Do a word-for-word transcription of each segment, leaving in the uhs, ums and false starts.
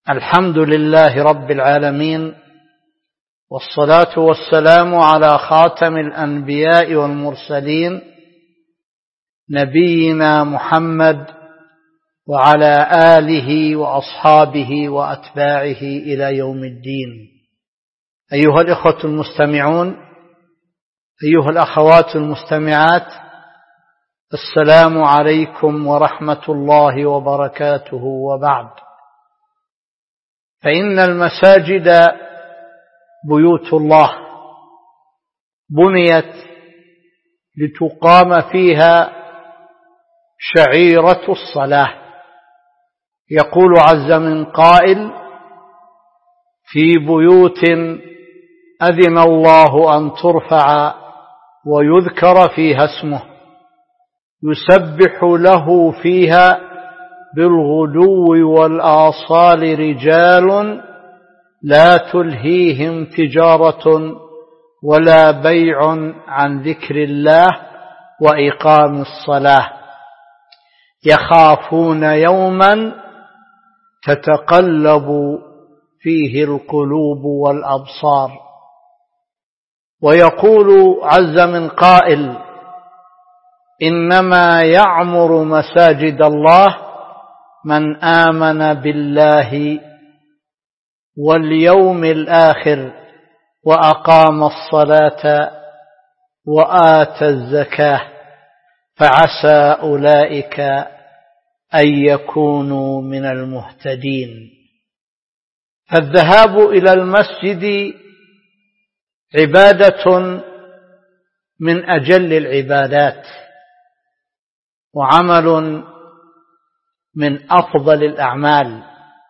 الحمد لله رب العالمين، والصلاة والسلام على خاتم الأنبياء والمرسلين نبينا محمد وعلى آله وأصحابه وأتباعه إلى يوم الدين. أيها الإخوة المستمعون، أيها الأخوات المستمعات، السلام عليكم ورحمة الله وبركاته. وبعد، فإن المساجد بيوت الله بنيت لتقام فيها شعيرة الصلاة. يقول عز من قائل: في بيوت أذن الله أن ترفع ويذكر فيها اسمه يسبح له فيها بالغدو والآصال رجال لا تلهيهم تجارة ولا بيع عن ذكر الله وإقام الصلاة يخافون يوما تتقلب فيه القلوب والأبصار. ويقول عز من قائل: إنما يعمر مساجد الله من آمن بالله واليوم الآخر وأقام الصلاة وآتى الزكاة فعسى أولئك أن يكونوا من المهتدين. فالذهاب إلى المسجد عبادة من أجل العبادات، وعمل من أفضل الأعمال.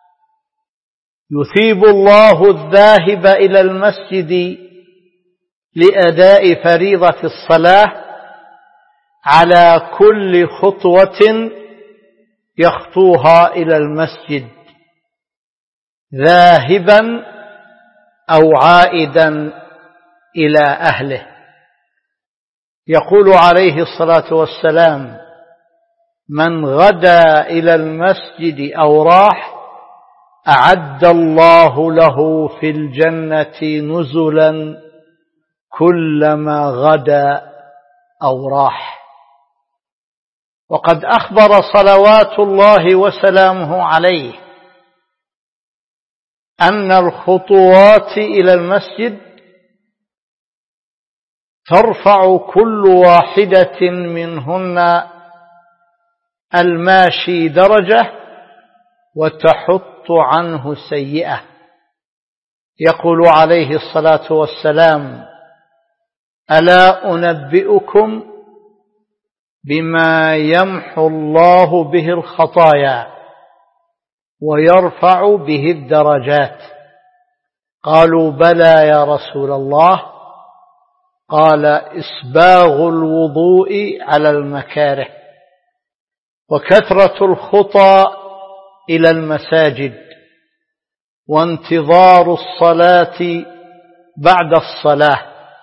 يثيب الله الذاهب إلى المسجد لأداء فريضة الصلاة على كل خطوة يخطوها إلى المسجد، ذاهبا أو عائدا إلى أهله. يقول عليه الصلاة والسلام: من غدا إلى المسجد أو راح أعد الله له في الجنة نزلا كلما غدا أو راح. وقد أخبر صلوات الله وسلامه عليه أن الخطوات إلى المسجد ترفع كل واحدة منهن الماشي درجة وتحط عنه سيئة. يقول عليه الصلاة والسلام: ألا أنبئكم بما يمحو الله به الخطايا ويرفع به الدرجات؟ قالوا: بلى يا رسول الله. قال: إسباغ الوضوء على المكاره، وكثرة الخطى إلى المساجد، وانتظار الصلاة بعد الصلاة،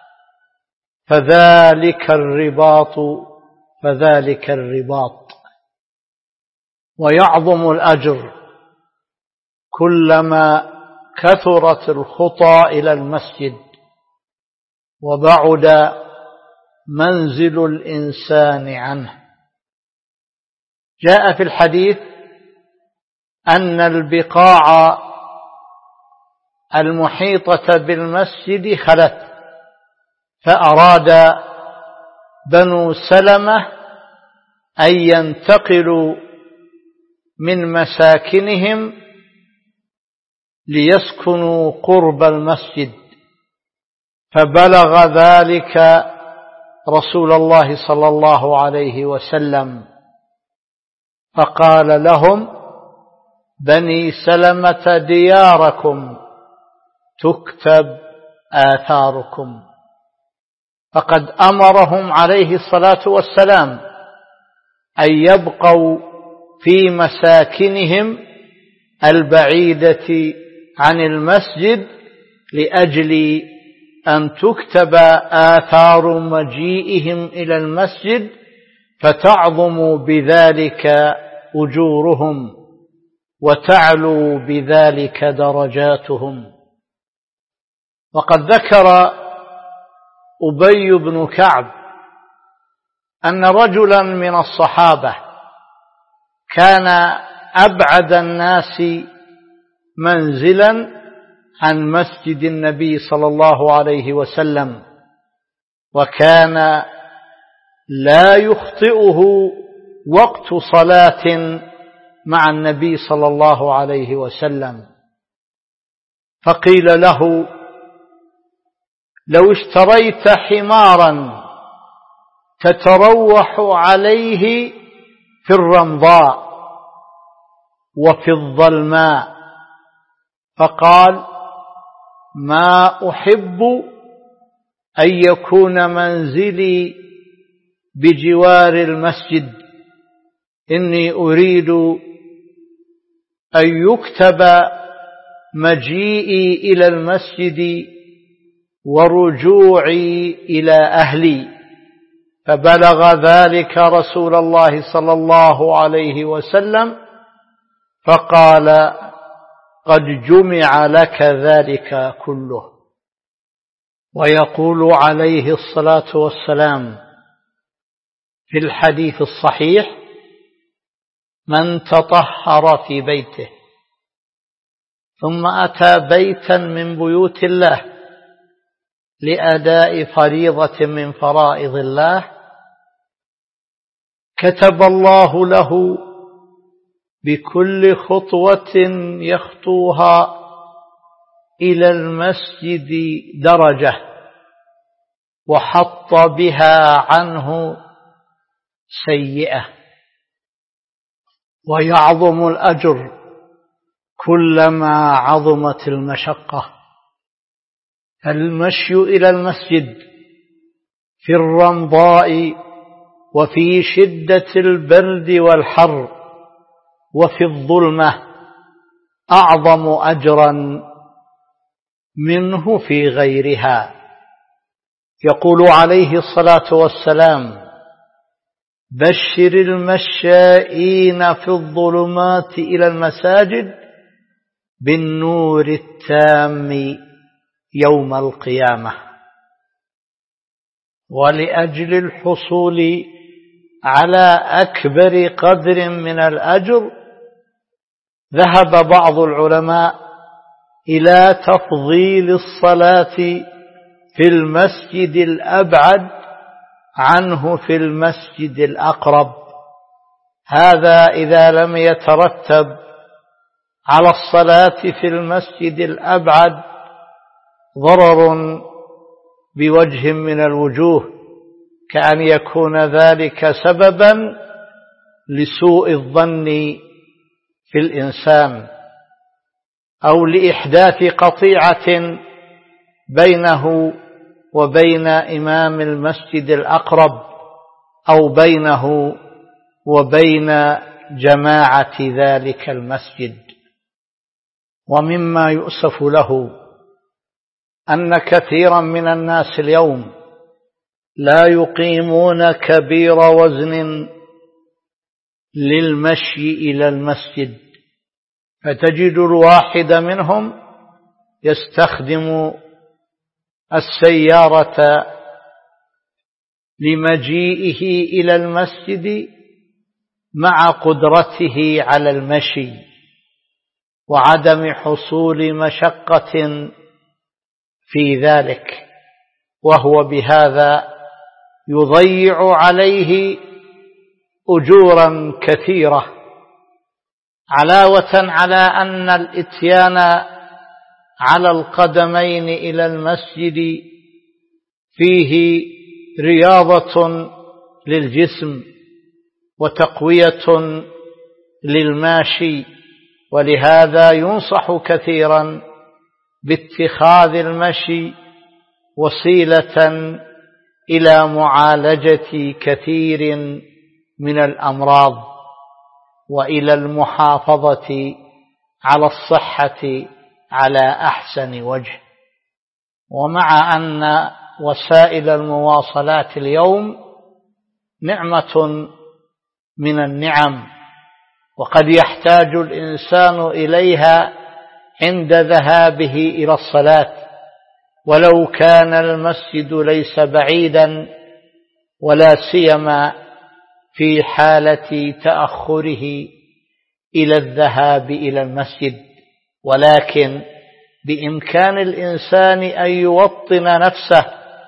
فذلك الرباط فذلك الرباط. ويعظم الأجر كلما كثرت الخطى إلى المسجد وبعد منزل الإنسان عنه. جاء في الحديث أن البقاع المحيطة بالمسجد خلت، فأراد بنو سلمة أن ينتقلوا من مساكنهم ليسكنوا قرب المسجد، فبلغ ذلك رسول الله صلى الله عليه وسلم، فقال لهم: بني سلمة دياركم تكتب آثاركم. فقد أمرهم عليه الصلاة والسلام أن يبقوا في مساكنهم البعيدة عن المسجد لأجل أن تكتب آثار مجيئهم إلى المسجد فتعظم بذلك أجورهم. وتعلو بذلك درجاتهم. وقد ذكر أبي بن كعب أن رجلا من الصحابة كان أبعد الناس منزلا عن مسجد النبي صلى الله عليه وسلم، وكان لا يخطئه وقت صلاة مع النبي صلى الله عليه وسلم، فقيل له: لو اشتريت حمارا تتروح عليه في الرمضاء وفي الظلماء، فقال: ما أحب أن يكون منزلي بجوار المسجد، إني أريد أن يكتب مجيئي إلى المسجد ورجوعي إلى أهلي. فبلغ ذلك رسول الله صلى الله عليه وسلم فقال: قد جمع لك ذلك كله. ويقول عليه الصلاة والسلام في الحديث الصحيح: من تطهر في بيته ثم أتى بيتا من بيوت الله لأداء فريضة من فرائض الله كتب الله له بكل خطوة يخطوها إلى المسجد درجة، وحط بها عنه سيئة. ويعظم الأجر كلما عظمت المشقة. المشي إلى المسجد في الرمضاء وفي شدة البرد والحر وفي الظلمة أعظم أجرا منه في غيرها. يقول عليه الصلاة والسلام: بشر المشائين في الظلمات إلى المساجد بالنور التام يوم القيامة. ولأجل الحصول على أكبر قدر من الأجر ذهب بعض العلماء إلى تفضيل الصلاة في المسجد الأبعد عنه في المسجد الأقرب. هذا إذا لم يترتب على الصلاة في المسجد الأبعد ضرر بوجه من الوجوه، كأن يكون ذلك سببا لسوء الظن في الإنسان، أو لإحداث قطيعة بينه وبين إمام المسجد الأقرب، أو بينه وبين جماعة ذلك المسجد. ومما يؤسف له أن كثيرا من الناس اليوم لا يقيمون كبير وزن للمشي إلى المسجد، فتجد الواحد منهم يستخدم السيارة لمجيئه إلى المسجد مع قدرته على المشي وعدم حصول مشقة في ذلك، وهو بهذا يضيع عليه أجورا كثيرة، علاوة على أن الإتيان على القدمين إلى المسجد فيه رياضة للجسم وتقوية للماشي. ولهذا ينصح كثيرا باتخاذ المشي وسيلة إلى معالجة كثير من الأمراض وإلى المحافظة على الصحة على أحسن وجه. ومع أن وسائل المواصلات اليوم نعمة من النعم وقد يحتاج الإنسان إليها عند ذهابه إلى الصلاة، ولو كان المسجد ليس بعيدا، ولا سيما في حالة تأخره إلى الذهاب إلى المسجد. ولكن بإمكان الإنسان أن يوطن نفسه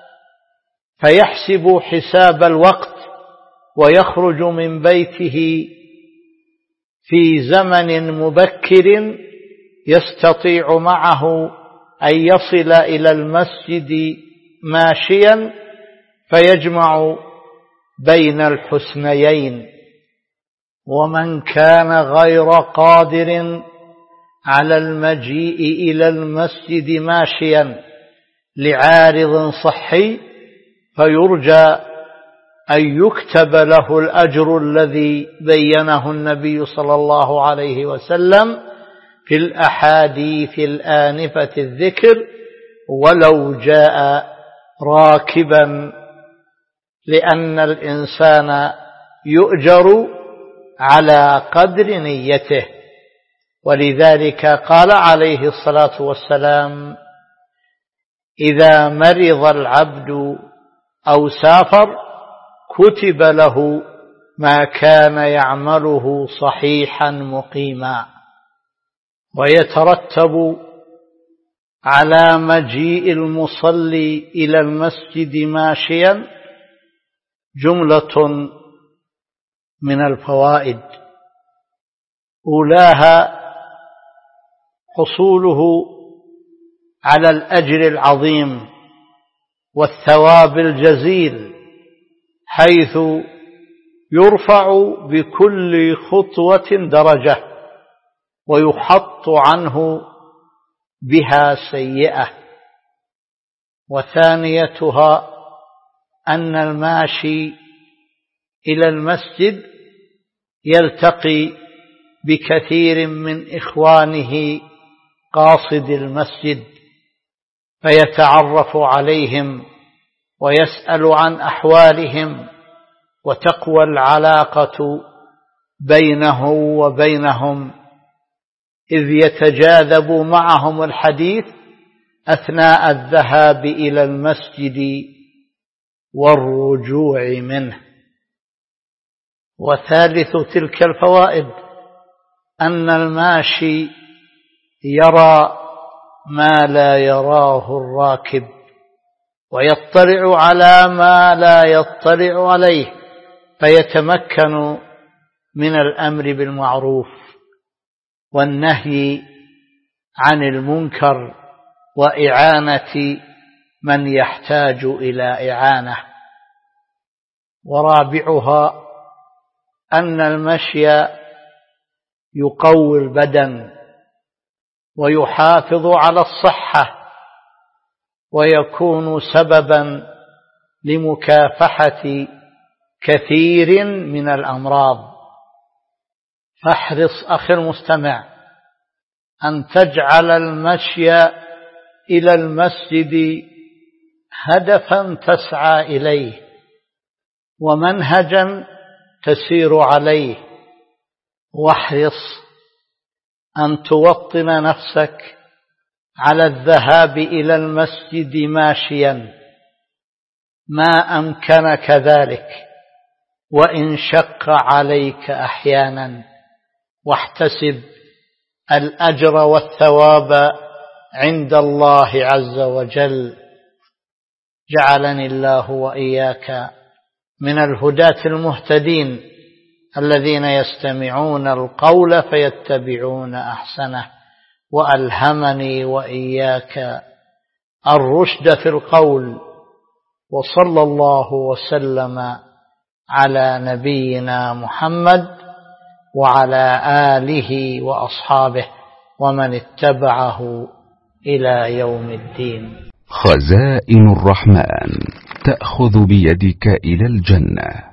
فيحسب حساب الوقت ويخرج من بيته في زمن مبكر يستطيع معه أن يصل إلى المسجد ماشيا، فيجمع بين الحسنيين. ومن كان غير قادر على المجيء إلى المسجد ماشيا لعارض صحي، فيرجى أن يكتب له الأجر الذي بينه النبي صلى الله عليه وسلم في الأحاديث الآنفة الذكر، ولو جاء راكبا، لأن الإنسان يؤجر على قدر نيته. ولذلك قال عليه الصلاة والسلام: إذا مرض العبد أو سافر كتب له ما كان يعمله صحيحا مقيما. ويترتب على مجيء المصلي إلى المسجد ماشيا جملة من الفوائد، أولاها حصوله على الأجر العظيم والثواب الجزيل، حيث يرفع بكل خطوة درجة ويحط عنه بها سيئة. وثانيتها أن الماشي إلى المسجد يلتقي بكثير من إخوانه قاصد المسجد، فيتعرف عليهم ويسأل عن أحوالهم، وتقوى العلاقة بينه وبينهم، إذ يتجاذب معهم الحديث أثناء الذهاب إلى المسجد والرجوع منه. وثالث تلك الفوائد أن الماشي يرى ما لا يراه الراكب، ويطلع على ما لا يطلع عليه، فيتمكن من الأمر بالمعروف والنهي عن المنكر وإعانة من يحتاج إلى إعانة. ورابعها أن المشي يقوي البدن ويحافظ على الصحة، ويكون سببا لمكافحة كثير من الأمراض. فاحرص أخي المستمع أن تجعل المشي إلى المسجد هدفا تسعى إليه، ومنهجا تسير عليه. واحرص أن توطن نفسك على الذهاب إلى المسجد ماشيا ما أمكنك ذلك، وإن شق عليك أحيانا، واحتسب الأجر والثواب عند الله عز وجل. جعلني الله وإياك من الهداة المهتدين الذين يستمعون القول فيتبعون أحسنه، وألهمني وإياك الرشد في القول. وصلى الله وسلم على نبينا محمد وعلى آله وأصحابه ومن اتبعه إلى يوم الدين. خزائن الرحمن تأخذ بيدك إلى الجنة.